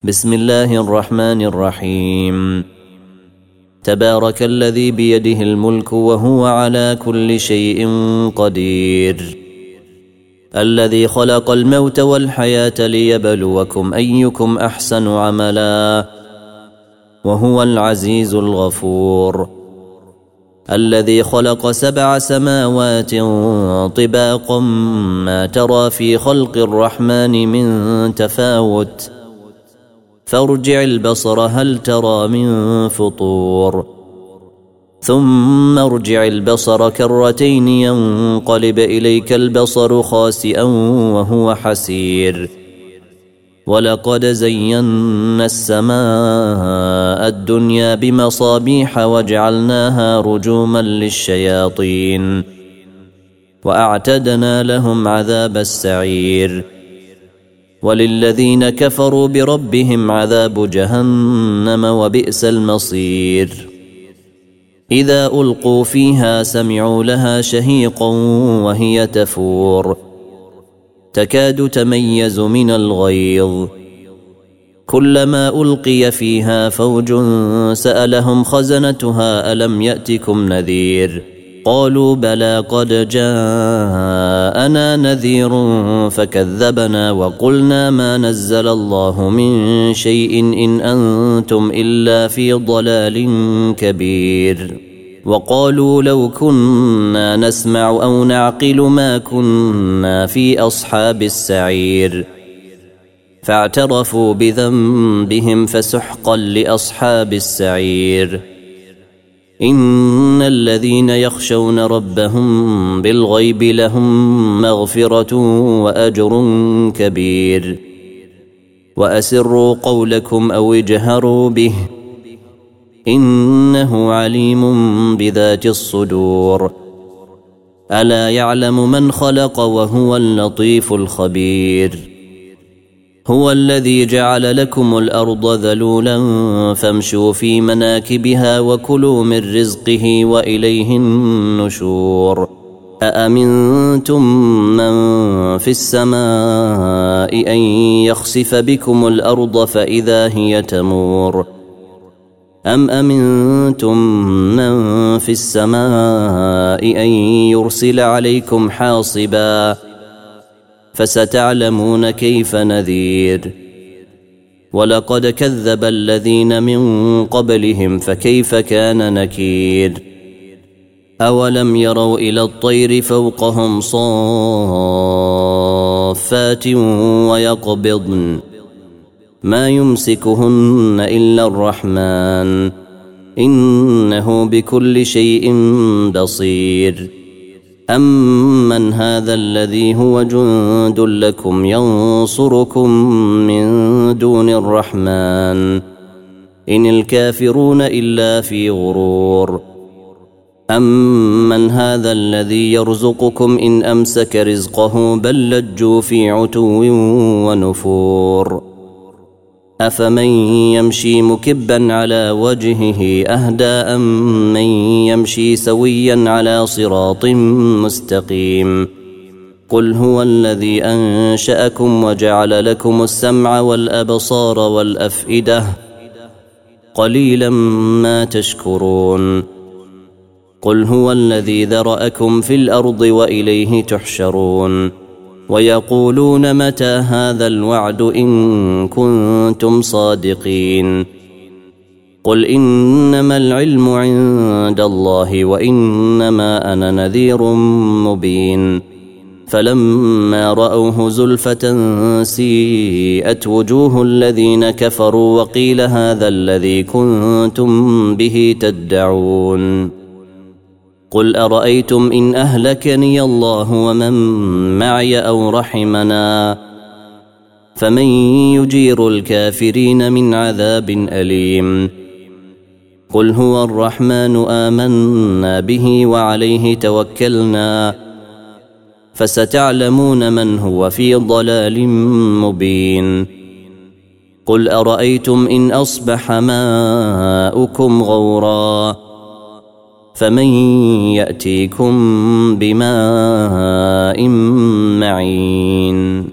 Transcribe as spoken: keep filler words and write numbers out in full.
بسم الله الرحمن الرحيم. تبارك الذي بيده الملك وهو على كل شيء قدير، الذي خلق الموت والحياة ليبلوكم أيكم أحسن عملا، وهو العزيز الغفور، الذي خلق سبع سماوات طباقا ما ترى في خلق الرحمن من تفاوت، فارجع البصر هل ترى من فطور، ثم ارجع البصر كرتين ينقلب إليك البصر خاسئا وهو حسير. ولقد زينا السماء الدنيا بمصابيح وجعلناها رجوما للشياطين وأعتدنا لهم عذاب السعير. وللذين كفروا بربهم عذاب جهنم وبئس المصير. إذا ألقوا فيها سمعوا لها شهيقا وهي تفور، تكاد تميز من الغيظ، كلما ألقي فيها فوج سألهم خزنتها ألم يأتكم نذير، قالوا بلى قد جاءنا نذير فكذبنا وقلنا ما نزل الله من شيء إن أنتم إلا في ضلال كبير. وقالوا لو كنا نسمع أو نعقل ما كنا في أصحاب السعير، فاعترفوا بذنبهم فسحقا لأصحاب السعير. إن الذين يخشون ربهم بالغيب لهم مغفرة وأجر كبير. وأسروا قولكم أو اجهروا به إنه عليم بذات الصدور. ألا يعلم من خلق وهو اللطيف الخبير. هو الذي جعل لكم الأرض ذلولا فامشوا في مناكبها وكلوا من رزقه وإليه النشور. أأمنتم من في السماء أن يخسف بكم الأرض فإذا هي تمور، أم أمنتم من في السماء أن يرسل عليكم حاصبا، فستعلمون كيف نذير. ولقد كذب الذين من قبلهم فكيف كان نكير. أولم يروا إلى الطير فوقهم صافات ويقبضن ما يمسكهن إلا الرحمن إنه بكل شيء بصير. أمن هذا الذي هو جند لكم ينصركم من دون الرحمن إن الكافرون إلا في غرور. أمن هذا الذي يرزقكم إن أمسك رزقه بل لجوا في عتو ونفور. أفمن يمشي مكبا على وجهه أهدى أم من يمشي سويا على صراط مستقيم. قل هو الذي أنشأكم وجعل لكم السمع والأبصار والأفئدة قليلا ما تشكرون. قل هو الذي ذرأكم في الأرض وإليه تحشرون. ويقولون متى هذا الوعد إن كنتم صادقين. قل إنما العلم عند الله وإنما أنا نذير مبين. فلما رأوه زلفة سيئت وجوه الذين كفروا وقيل هذا الذي كنتم به تدعون. قل أرأيتم إن أهلكني الله ومن معي أو رحمنا فمن يجير الكافرين من عذاب أليم. قل هو الرحمن آمنا به وعليه توكلنا فستعلمون من هو في ضلال مبين. قل أرأيتم إن أصبح ماؤكم غورا فمن يأتيكم بماء معين.